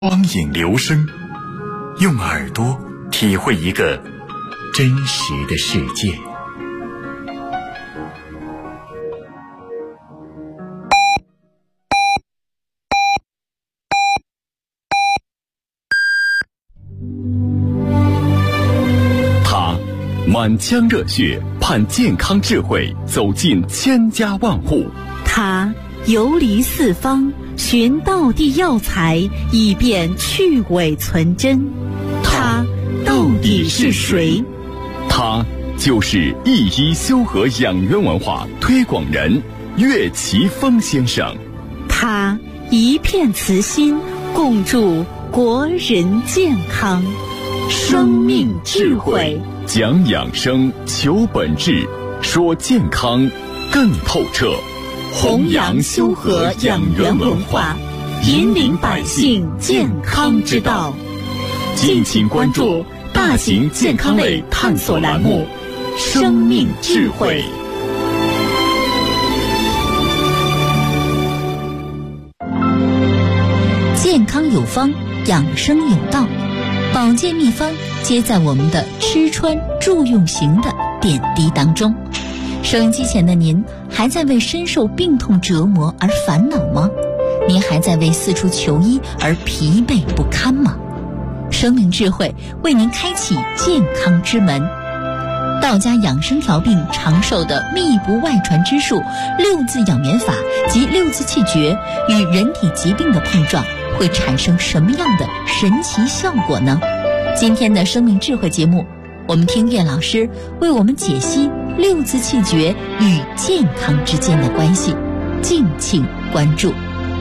光影留声，用耳朵体会一个真实的世界。他满腔热血，盼健康智慧走进千家万户。 他游离四方，寻道地药材，以便去伪存真。他到底是谁？ 他就是一一修和养元文化推广人岳奇峰先生。 他一片慈心，共筑国人健康。生命智慧， 讲养生，求本质，说健康更透彻。 弘扬修和养元文化，引领百姓健康之道。敬请关注大型健康类探索栏目《生命智慧》。健康有方，养生有道，保健秘方皆在我们的吃穿住用行的点滴当中。收音机前的您，还在为深受病痛折磨而烦恼吗？您还在为四处求医而疲惫不堪吗？生命智慧为您开启健康之门。道家养生调病长寿的秘不外传之术六字养元法及六字气诀与人体疾病的碰撞，会产生什么样的神奇效果呢？今天的生命智慧节目，我们听岳老师为我们解析六字气诀与健康之间的关系，敬请关注。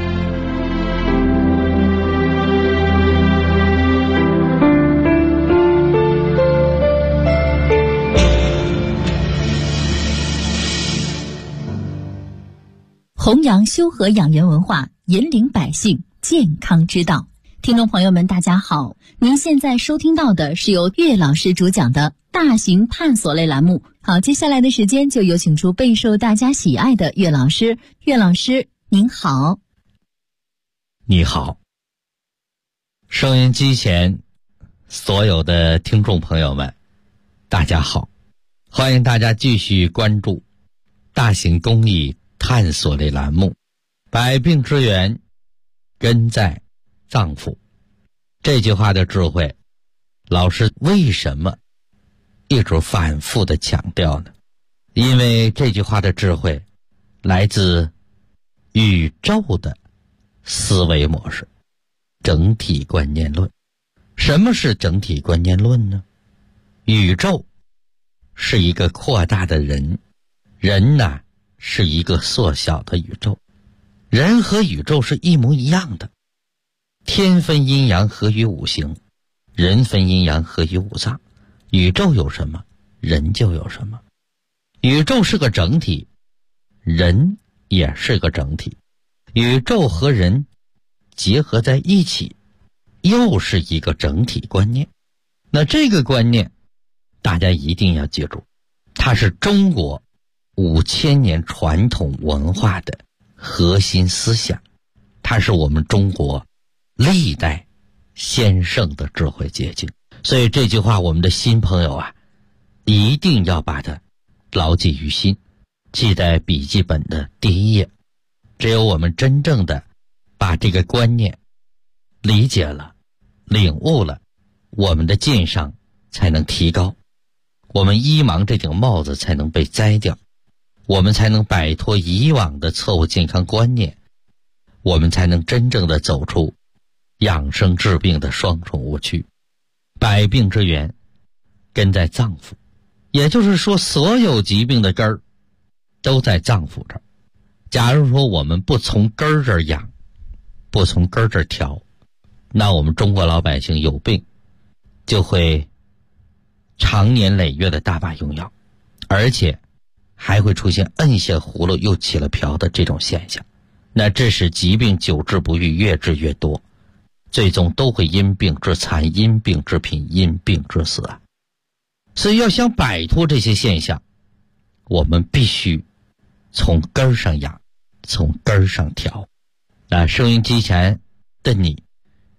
弘扬修和养元文化，引领百姓健康之道。听众朋友们，大家好，您现在收听到的是由岳老师主讲的大型探索类栏目。好，接下来的时间就有请出备受大家喜爱的岳老师。岳老师您好。 你好，收音机前所有的听众朋友们大家好，欢迎大家继续关注大型公益探索类栏目，百病之源根在脏腑。这句话的智慧，老师为什么一直反复的强调呢？因为这句话的智慧来自宇宙的思维模式，整体观念论。什么是整体观念论呢？宇宙是一个扩大的人，人呢是一个缩小的宇宙。人和宇宙是一模一样的，天分阴阳合于五行，人分阴阳合于五脏。宇宙有什么，人就有什么。宇宙是个整体，人也是个整体。宇宙和人结合在一起，又是一个整体观念。那这个观念大家一定要记住，它是中国5000年传统文化的核心思想，它是我们中国历代先圣的智慧结晶。所以这句话我们的新朋友啊，一定要把它牢记于心，记在笔记本的第一页。只有我们真正的把这个观念理解了，领悟了，我们的晋升才能提高，我们医盲这顶帽子才能被摘掉，我们才能摆脱以往的错误健康观念，我们才能真正的走出养生治病的双重误区。百病之源根在脏腑，也就是说所有疾病的根儿都在脏腑这儿。假如说我们不从根儿这儿养，不从根儿这儿调，那我们中国老百姓有病就会长年累月的大把用药，而且还会出现摁下葫芦又起了瓢的这种现象。那这使疾病久治不愈，越治越多，最终都会因病致残，因病致贫，因病致死啊！所以要想摆脱这些现象，我们必须从根儿上养，从根儿上调。那收音机前的你，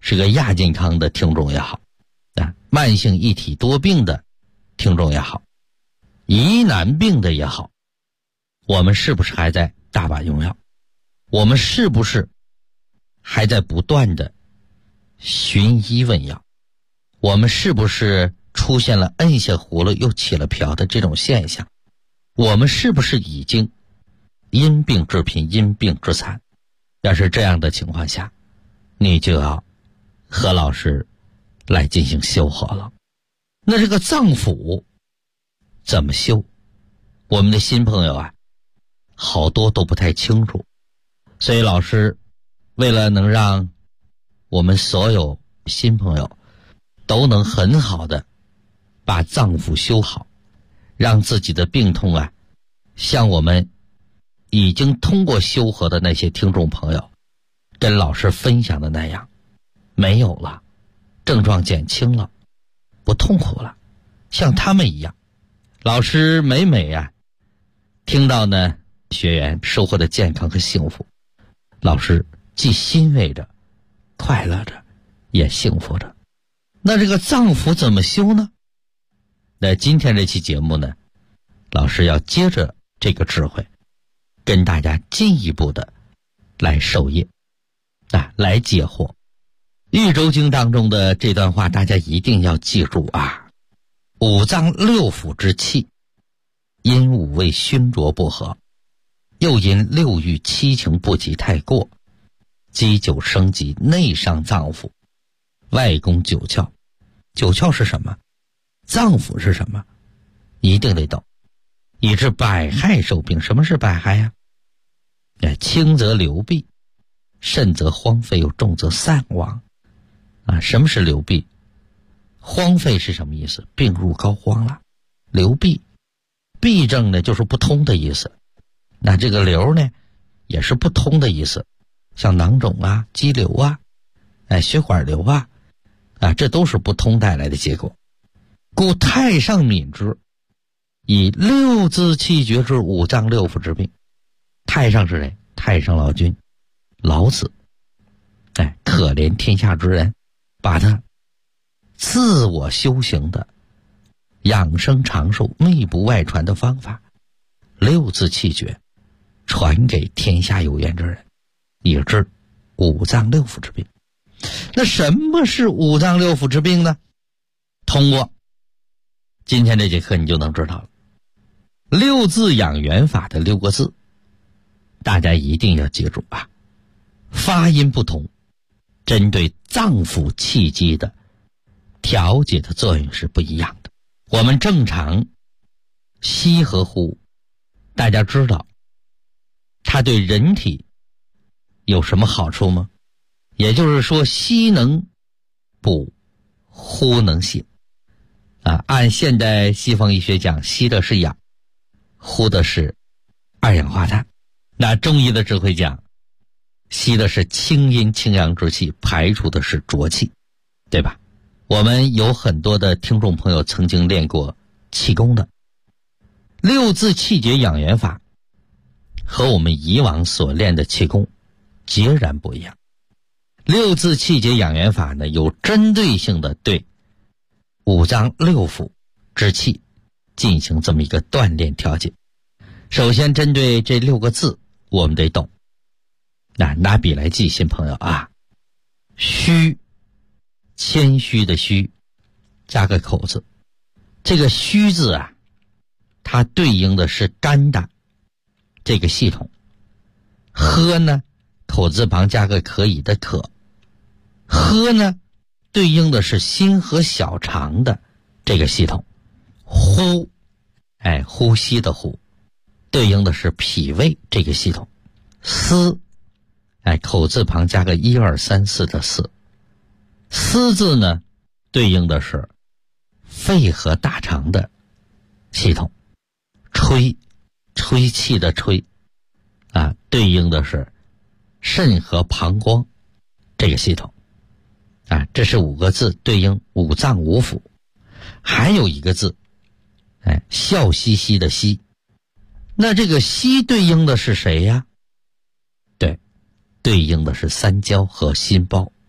是个亚健康的听众也好，慢性一体多病的听众也好，疑难病的也好，我们是不是还在大把用药？我们是不是还在不断的寻医问药？我们是不是出现了摁下葫芦又起了瓢的这种现象？我们是不是已经因病致贫，因病致残？要是这样的情况下，你就要和老师来进行修合了。那这个脏腑怎么修？我们的新朋友啊，好多都不太清楚，所以老师为了能让我们所有新朋友都能很好的把脏腑修好，让自己的病痛啊，像我们已经通过修合的那些听众朋友跟老师分享的那样，没有了，症状减轻了，不痛苦了，像他们一样。老师每听到呢学员收获的健康和幸福，老师既欣慰着，快乐着，也幸福着。那这个脏腑怎么修呢？那今天这期节目呢，老师要接着这个智慧跟大家进一步的来授业来解惑。豫州经当中的这段话大家一定要记住啊，五脏六腑之气因五味熏浊不和，又因六欲七情不及太过，积久生疾，内伤脏腑，外攻九窍。九窍是什么？脏腑是什么？一定得懂，以致百害受病。什么是百害呀？轻则流弊，甚则荒废，又重则散亡。什么是流弊？荒废是什么意思？病入膏肓了。流弊，弊症呢就是不通的意思。那这个流呢也是不通的意思，像囊肿啊、肌瘤啊、血管瘤啊，这都是不通带来的结果。故太上敏之，以六字气绝之五脏六腑之病。太上是谁？太上老君，老子。可怜天下之人，把他自我修行的养生长寿密不外传的方法六字气绝传给天下有缘之人，以治五脏六腑之病。那什么是五脏六腑之病呢？通过今天这节课你就能知道了。六字养元法的六个字大家一定要记住啊，发音不同，针对脏腑气机的调节的作用是不一样的。我们正常吸和呼，大家知道它对人体有什么好处吗？也就是说，吸能补，呼能醒。按现代西方医学讲，吸的是氧，呼的是二氧化碳。那中医的智慧讲，吸的是清阴清阳之气，排除的是浊气，对吧？我们有很多的听众朋友曾经练过气功的。六字气绝养元法和我们以往所练的气功截然不一样。六字气绝养元法呢，有针对性的对五脏六腑之气进行这么一个锻炼调节。首先针对这六个字我们得懂。拿笔来记，新朋友啊，虚，谦虚的虚，加个口字。这个虚字啊，它对应的是肝胆这个系统。喝呢，口字旁加个可以的可。喝呢，对应的是心和小肠的这个系统。呼，呼吸的呼，对应的是脾胃这个系统。思，口字旁加个1、2、3、4的思。思字呢，对应的是肺和大肠的系统。吹，吹气的吹，对应的是肾和膀胱这个系统。这是5个字，对应五脏五腑。还有一个字，笑嘻嘻的嘻。那这个嘻对应的是谁呀？对应的是三焦和心包。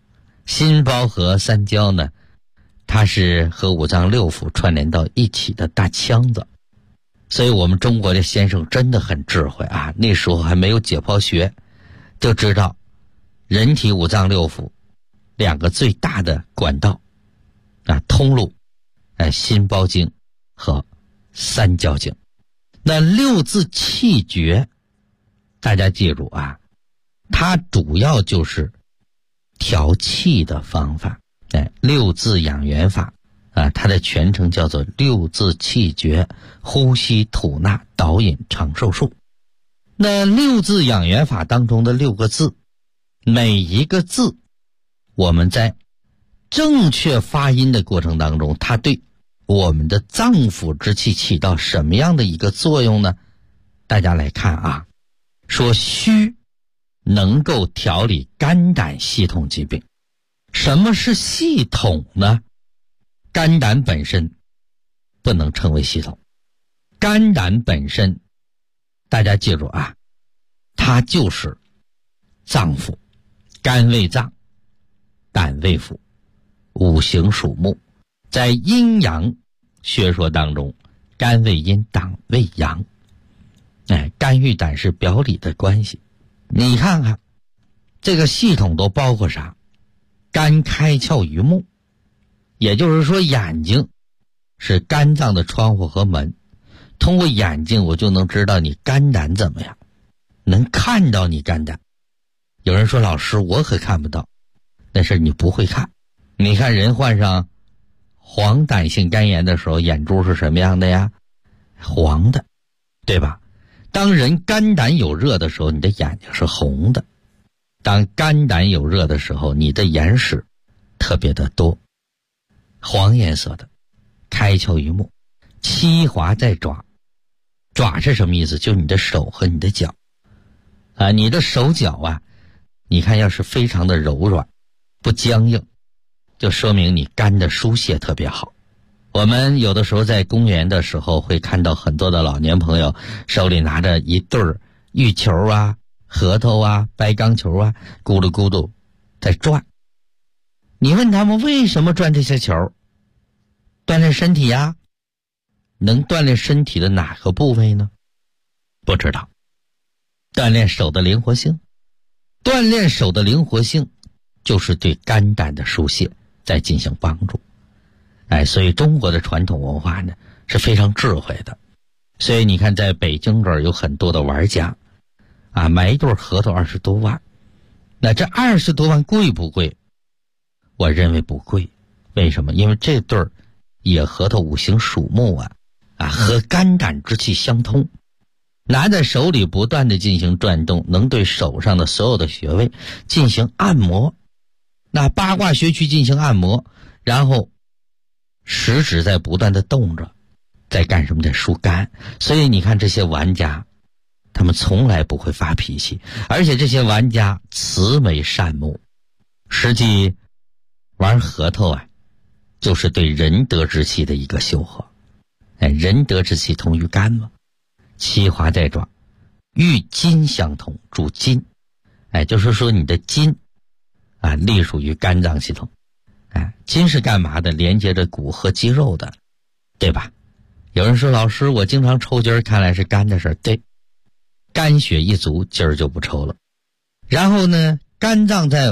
心包和三焦呢，它是和五脏六腑串联到一起的大腔子。所以我们中国的先生真的很智慧啊，那时候还没有解剖学，就知道人体五脏六腑两个最大的管道啊，通路心包经和三焦经。那六字气诀大家记住啊，它主要就是调气的方法。六字养元法啊，它的全称叫做六字气诀呼吸吐纳导引长寿术。那六字养元法当中的6个字，每一个字我们在正确发音的过程当中，它对我们的脏腑之气起到什么样的一个作用呢？大家来看啊，说虚能够调理肝胆系统疾病。什么是系统呢？肝胆本身不能称为系统，肝胆本身大家记住啊，它就是脏腑，肝为脏，胆为腑，五行属木。在阴阳学说当中，肝为阴，胆为阳。肝与胆是表里的关系。你看看这个系统都包括啥？肝开窍于目，也就是说眼睛是肝脏的窗户和门，通过眼睛我就能知道你肝胆怎么样，能看到你肝胆。有人说老师我可看不到，那是你不会看。你看人患上黄疸性肝炎的时候，眼珠是什么样的呀？黄的，对吧？当人肝胆有热的时候，你的眼睛是红的。当肝胆有热的时候，你的眼屎特别的多，黄颜色的。开窍于目，七滑在爪。爪是什么意思？就你的手和你的脚啊，你的手脚啊，你看要是非常的柔软不僵硬，就说明你肝的疏泄特别好。我们有的时候在公园的时候会看到很多的老年朋友手里拿着一对儿玉球啊、核桃啊、白钢球啊，咕噜咕噜在转。你问他们为什么转这些球？锻炼身体呀。能锻炼身体的哪个部位呢？不知道。锻炼手的灵活性。锻炼手的灵活性就是对肝胆的疏泄在进行帮助。所以中国的传统文化呢是非常智慧的。所以你看在北京这儿有很多的玩家啊，买一对核桃20多万。那这20多万贵不贵？我认为不贵。为什么？因为这对野核桃五行属木啊，和肝胆之气相通，拿在手里不断的进行转动，能对手上的所有的穴位进行按摩。那八卦穴区进行按摩，然后食指在不断的动着，在干什么？在疏肝。所以你看这些玩家，他们从来不会发脾气，而且这些玩家慈眉善目。实际玩核桃啊，就是对仁德之气的一个修合。仁德之气通于肝嘛，七滑在爪，与筋相同，主筋。就是说你的筋啊，隶属于肝脏系统。筋是干嘛的？连接着骨和肌肉的，对吧？有人说老师我经常抽筋，看来是肝的事。对，肝血一足，筋儿就不抽了。然后呢，肝脏在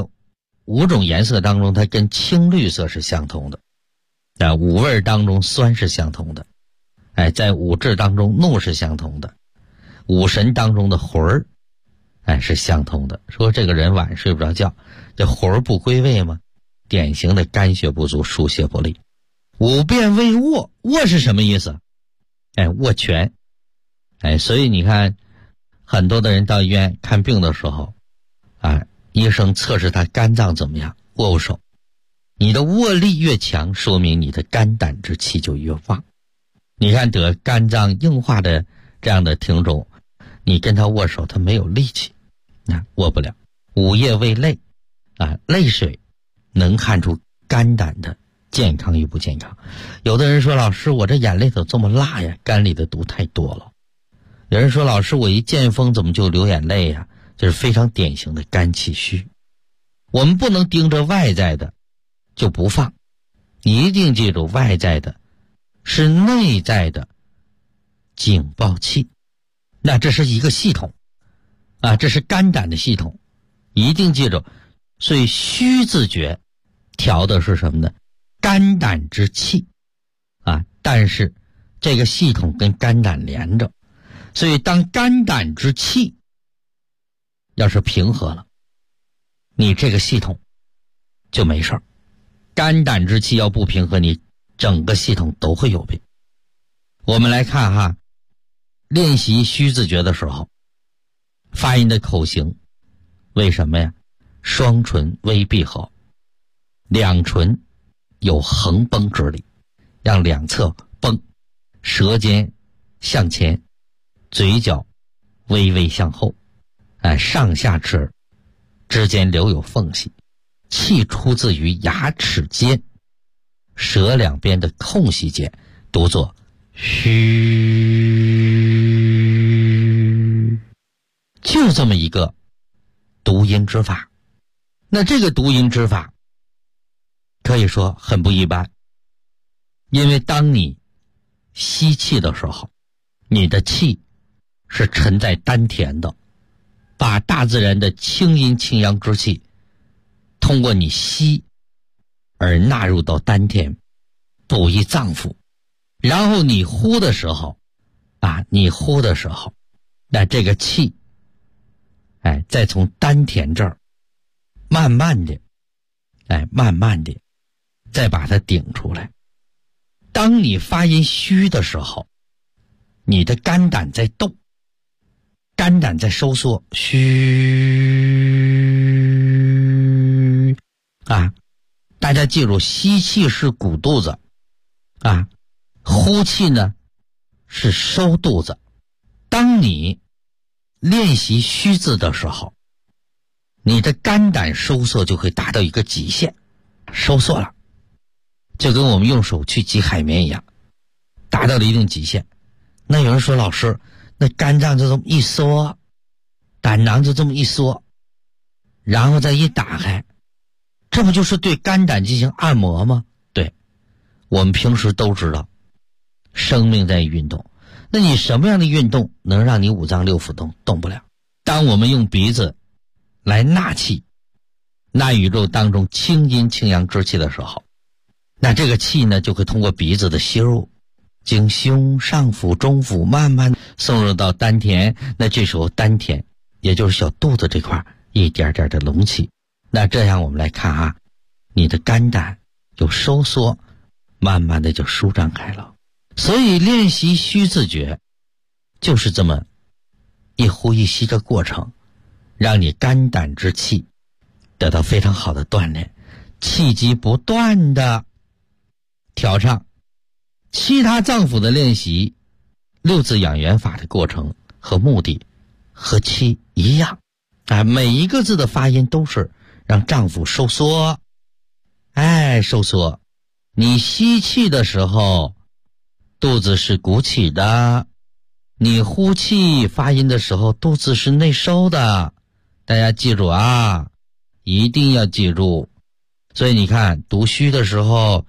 5种颜色当中，它跟青绿色是相同的。5味当中酸是相同的。在5志当中怒是相同的。5神当中的魂儿是相同的。说这个人晚上睡不着觉，这魂儿不归位吗？典型的肝血不足，疏泄不利。5变为握，握是什么意思？握拳。所以你看很多的人到医院看病的时候医生测试他肝脏怎么样，握手。你的握力越强，说明你的肝胆之气就越旺。你看得肝脏硬化的这样的听众，你跟他握手他没有力气，握不了。5液为泪泪水能看出肝胆的健康与不健康。有的人说老师我这眼泪怎么这么辣呀？肝里的毒太多了。有人说老师我一见风怎么就流眼泪呀？这是非常典型的肝气虚。 我们不能盯着外在的就不放，你一定记住，外在的是内在的警报器。那这是一个系统啊，这是肝胆的系统，一定记住。所以虚自觉调的是什么呢？肝胆之气啊，但是这个系统跟肝胆连着，所以当肝胆之气要是平和了，你这个系统就没事儿。肝胆之气要不平和，你整个系统都会有病。我们来看哈，练习虚自觉的时候，发音的口型为什么呀？双唇微闭合，两唇有横绷之力，让两侧绷，舌尖向前，嘴角微微向后，上下齿之间留有缝隙，气出自于牙齿间，舌两边的空隙间，读作虚，就这么一个读音之法。那这个读音之法可以说很不一般，因为当你吸气的时候，你的气是沉在丹田的，把大自然的清阴清阳之气通过你吸而纳入到丹田，补益脏腑。然后你呼的时候那这个气再从丹田这儿慢慢的再把它顶出来。当你发音虚的时候，你的肝胆在动，肝胆在收缩，虚大家记住，吸气是鼓肚子呼气呢是收肚子。当你练习虚字的时候，你的肝胆收缩就会达到一个极限，收缩了，就跟我们用手去挤海绵一样，达到了一定极限。那有人说，老师，那肝脏就这么一缩，胆囊就这么一缩，然后再一打开，这不就是对肝胆进行按摩吗？对，我们平时都知道生命在运动，那你什么样的运动能让你五脏六腑动不了？当我们用鼻子来纳气，纳宇宙当中清阴清阳之气的时候，那这个气呢就会通过鼻子的吸入，经胸上腹中腹慢慢送入到丹田，那这时候丹田也就是小肚子这块一点点的隆起。那这样我们来看你的肝胆有收缩，慢慢的就舒展开了。所以练习虚自觉就是这么一呼一吸的过程，让你肝胆之气得到非常好的锻炼，气机不断的调畅。其他脏腑的练习，六字养元法的过程和目的和气一样每一个字的发音都是让脏腑收缩，收缩。你吸气的时候肚子是鼓起的，你呼气发音的时候肚子是内收的，大家记住一定要记住。所以你看读虚的时候，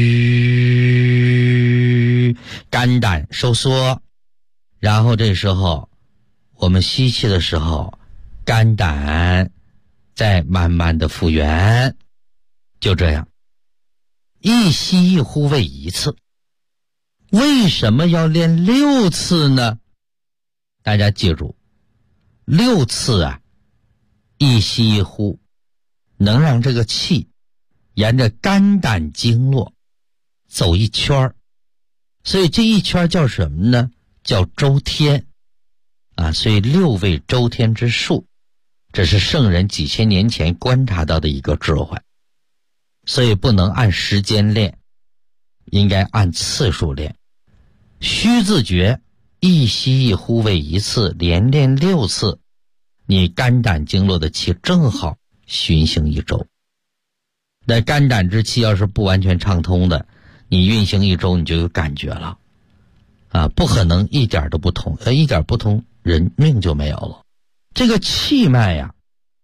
虚，肝胆收缩，然后这时候我们吸气的时候，肝胆再慢慢的复原，就这样一吸一呼为一次。为什么要练6次呢？大家记住，6次一吸一呼能让这个气沿着肝胆经络走一圈，所以这一圈叫什么呢？叫周天所以6为周天之数，这是圣人几千年前观察到的一个智慧。所以不能按时间练，应该按次数练。虚自觉一吸一呼为一次，连练6次，你肝胆经络的气正好循行一周。那肝胆之气要是不完全畅通的，你运行一周你就有感觉了不可能一点都不通，一点不通人命就没有了。这个气脉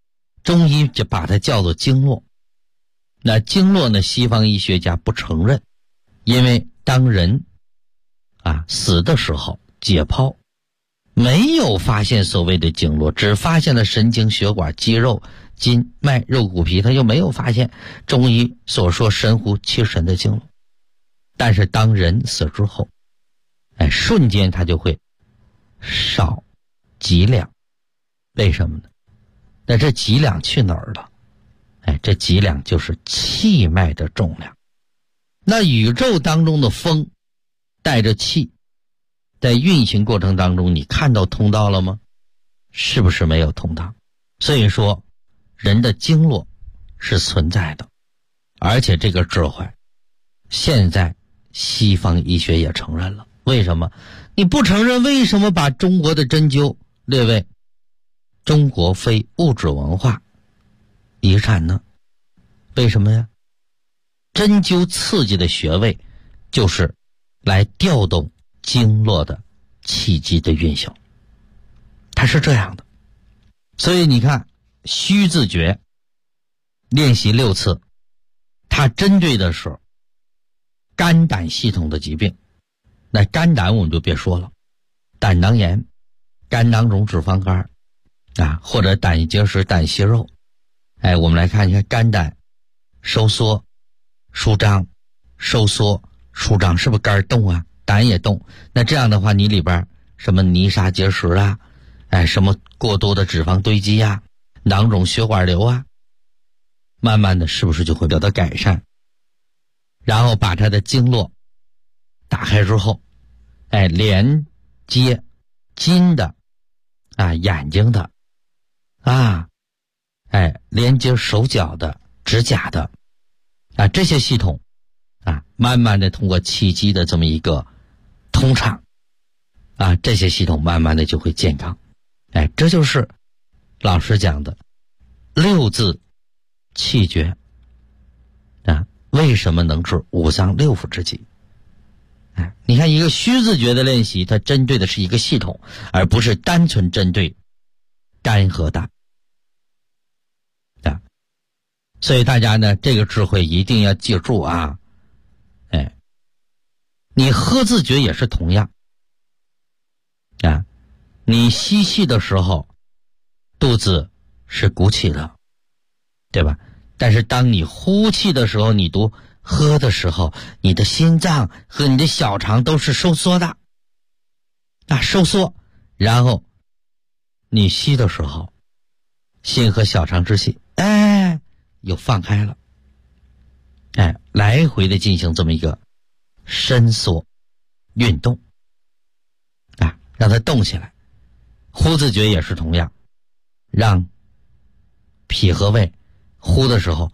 中医就把它叫做经络。那经络呢，西方医学家不承认，因为当人死的时候解剖，没有发现所谓的经络，只发现了神经、血管、肌肉、筋脉、肉骨皮，他又没有发现中医所说神乎其神的经络。但是当人死之后，瞬间他就会少几两。为什么呢？那这几两去哪儿了？这几两就是气脉的重量。那宇宙当中的风带着气，在运行过程当中，你看到通道了吗？是不是没有通道？所以说人的经络是存在的，而且这个智慧现在西方医学也承认了。为什么？你不承认，为什么把中国的针灸列为中国非物质文化遗产呢？为什么呀？针灸刺激的穴位就是来调动经络的气机的运行，它是这样的。所以你看虚字诀练习6次，它针对的是肝胆系统的疾病。那肝胆我们就别说了，胆囊炎、肝囊肿、脂肪肝或者胆结石、胆息肉。我们来看一下肝胆收缩、舒张、收缩、舒张，是不是肝动啊？胆也动。那这样的话，你里边什么泥沙结石什么过多的脂肪堆积囊肿、血管瘤慢慢的是不是就会得到改善？然后把它的经络打开之后，连接筋的眼睛的连接手脚的、指甲的这些系统慢慢的通过气机的这么一个通畅这些系统慢慢的就会健康。这就是老师讲的6字气诀为什么能治五脏六腑之疾？你看一个虚字诀的练习，它针对的是一个系统，而不是单纯针对肝和胆所以大家呢，这个智慧一定要记住你喝字诀也是同样你吸气的时候肚子是鼓起的，对吧？但是当你呼气的时候，你读喝的时候，你的心脏和你的小肠都是收缩的收缩，然后你吸的时候，心和小肠之气又放开了来回的进行这么一个伸缩运动让它动起来。呼字诀也是同样，让脾和胃呼的时候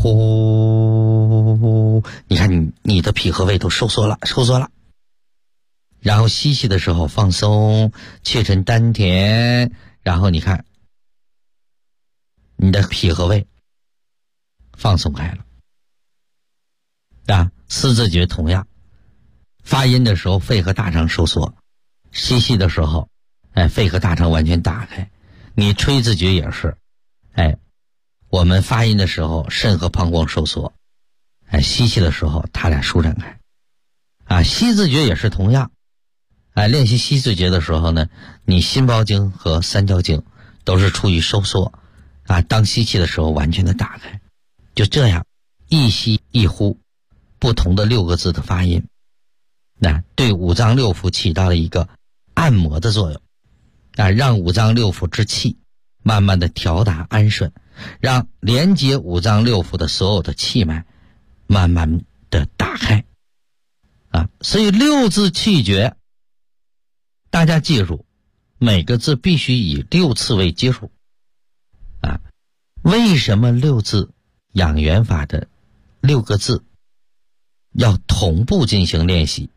呼，你看你的脾和胃都收缩了，然后吸气的时候放松，气沉丹田，然后你看你的脾和胃放松开了四字诀同样，发音的时候肺和大肠收缩，吸气的时候肺和大肠完全打开。你吹字诀也是我们发音的时候肾和膀胱收缩吸气的时候它俩舒展开吸字诀也是同样练习吸字诀的时候呢，你心包经和三焦经都是处于收缩当吸气的时候完全的打开。就这样一吸一呼，不同的6个字的发音对五脏六腑起到了一个按摩的作用让五脏六腑之气慢慢的调达安顺，让连接五脏六腑的所有的气脉慢慢的打开所以6字气诀大家记住，每个字必须以6次为基础为什么6字养元法的6个字要同步进行练习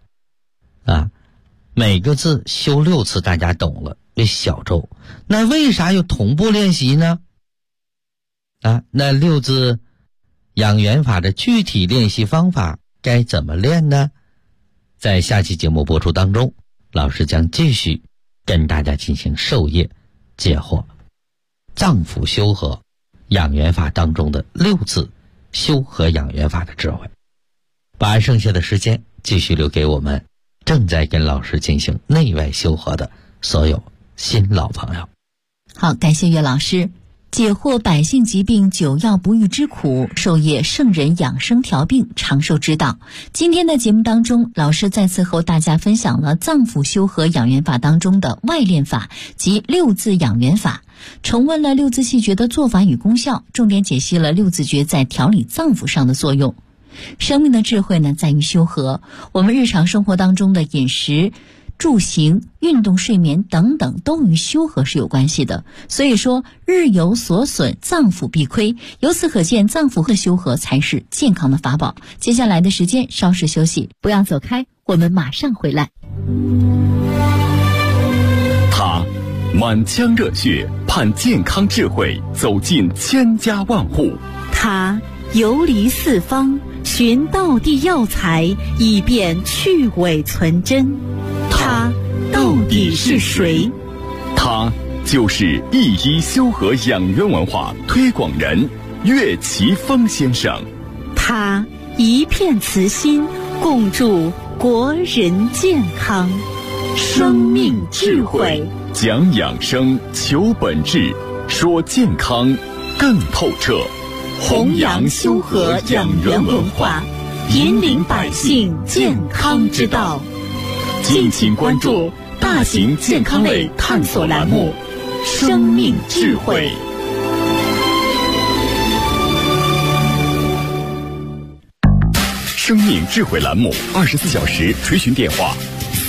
每个字修6次，大家懂了，为小咒。那为啥要同步练习呢那6字养元法的具体练习方法该怎么练呢？在下期节目播出当中，老师将继续跟大家进行授业解惑。脏腑修和养元法当中的6字修和养元法的智慧。把剩下的时间继续留给我们正在跟老师进行内外修和的所有新老朋友。 好，感谢岳老师解惑百姓疾病久药不愈之苦，授业圣人养生调病长寿之道。今天的节目当中，老师再次和大家分享了脏腑修和养元法当中的外练法及6字养元法，重温了6字气诀的做法与功效，重点解析了6字诀在调理脏腑上的作用。生命的智慧呢，在于修和。我们日常生活当中的饮食、住行、运动、睡眠等等都与修和是有关系的，所以说日有所损，脏腑必亏。由此可见，脏腑的修和才是健康的法宝。接下来的时间稍事休息，不要走开，我们马上回来。 他满腔热血盼健康智慧走进千家万户， 他游离四方寻道地药材，以便去伪存真。他到底是谁？ 他就是一一修和养元文化推广人岳奇峰先生。 他一片慈心，共筑国人健康。生命智慧， 讲养生，求本质，说健康更透彻。 弘扬修和养元文化，引领百姓健康之道。 敬请关注大型健康类探索栏目《生命智慧》。生命智慧栏目24小时垂询电话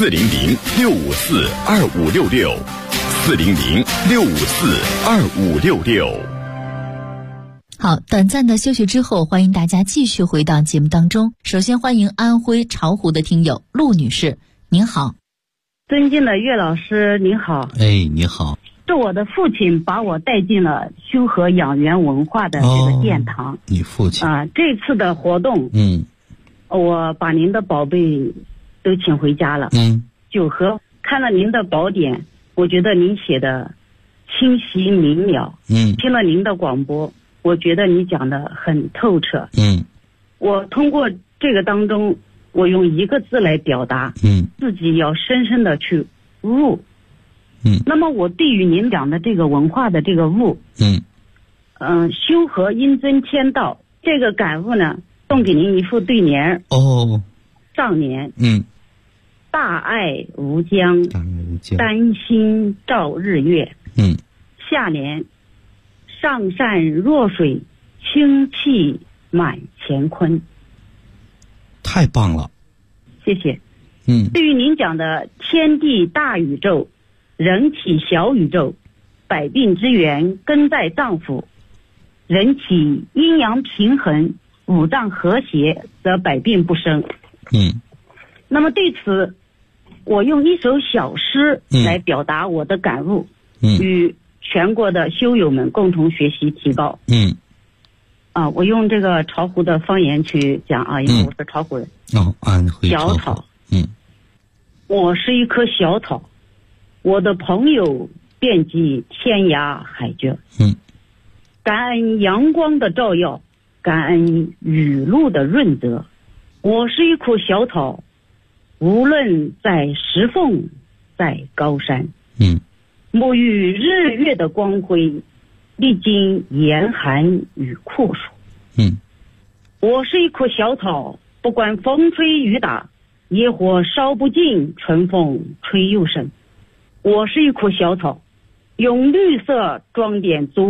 ：400-654-2566，400-654-2566。 好，短暂的休息之后，欢迎大家继续回到节目当中。首先欢迎安徽巢湖的听友陆女士，您好。 尊敬的岳老师您好。 你好。 是我的父亲把我带进了修和养元文化的这个殿堂。 你父亲这次的活动，我把您的宝贝都请回家了。九和看了您的宝典，我觉得您写的清晰明了。听了您的广播，我觉得你讲的很透彻。我通过这个当中，我用一个字来表达，自己要深深的去悟。那么我对于您讲的这个文化的这个悟，修和应遵天道，这个感悟呢，送给您一副对联。上联，大爱无疆，丹心照日月。下联，上善若水，清气满乾坤。 太棒了， 谢谢。对于您讲的天地大宇宙，人体小宇宙，百病之源根在脏腑，人体阴阳平衡，五脏和谐，则百病不生。那么对此，我用一首小诗来表达我的感悟，与全国的修友们共同学习提高。我用这个巢湖的方言去讲啊，因为我是巢湖人。 安徽巢湖。 小草。我是一棵小草，我的朋友遍及天涯海角。感恩阳光的照耀，感恩雨露的润泽。我是一棵小草，无论在石缝，在高山，沐浴日月的光辉，历经严寒与酷暑。我是一棵小草，不管风吹雨打，野火烧不尽，春风吹又生。我是一棵小草，用绿色装点足